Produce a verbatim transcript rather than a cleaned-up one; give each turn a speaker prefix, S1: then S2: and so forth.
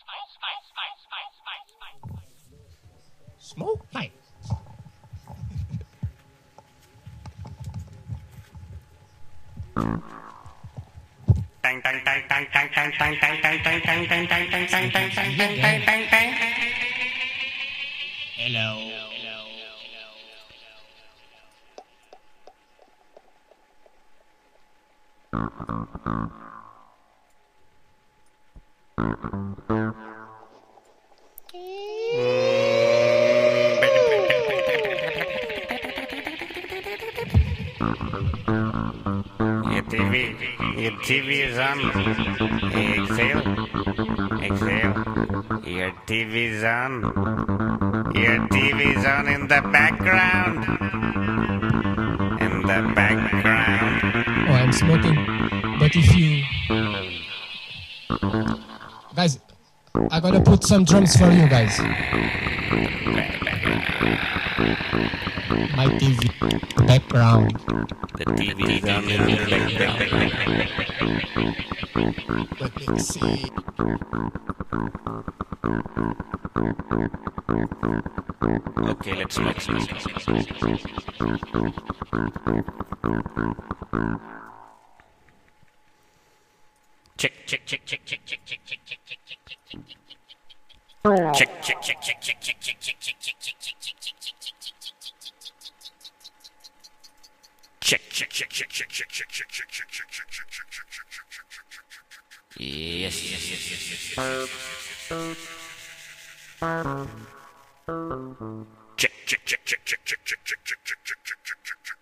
S1: Smoke pipe.
S2: Tang tang tang tang tang tang tang tang tang tang tang tang tang tang tang tang tang tang tang tang.
S1: Hello.
S2: Your T V, your T V is on. Exhale, exhale. Your T V is on. Your T V is on in the background. In the background.
S1: Oh, I'm smoking. But if you... Guys, I gotta put some drums for you guys. My T V background.
S2: The T V is on in the background.
S1: But let's see.
S2: Okay, let's smoke. Check, check, check, check, check, check, check, check, check, check, check, check, check. Check, check, check, check, check, check, check, check, check, check, check, check, check, check, check, check, check. Check, check, check, check, check, check, check, check, check, check, check, check, check, check, check, check, check. Yes, yes, yes, yes, yes. Check, check, check, check, check, check, check, check, check, check, check, check, check.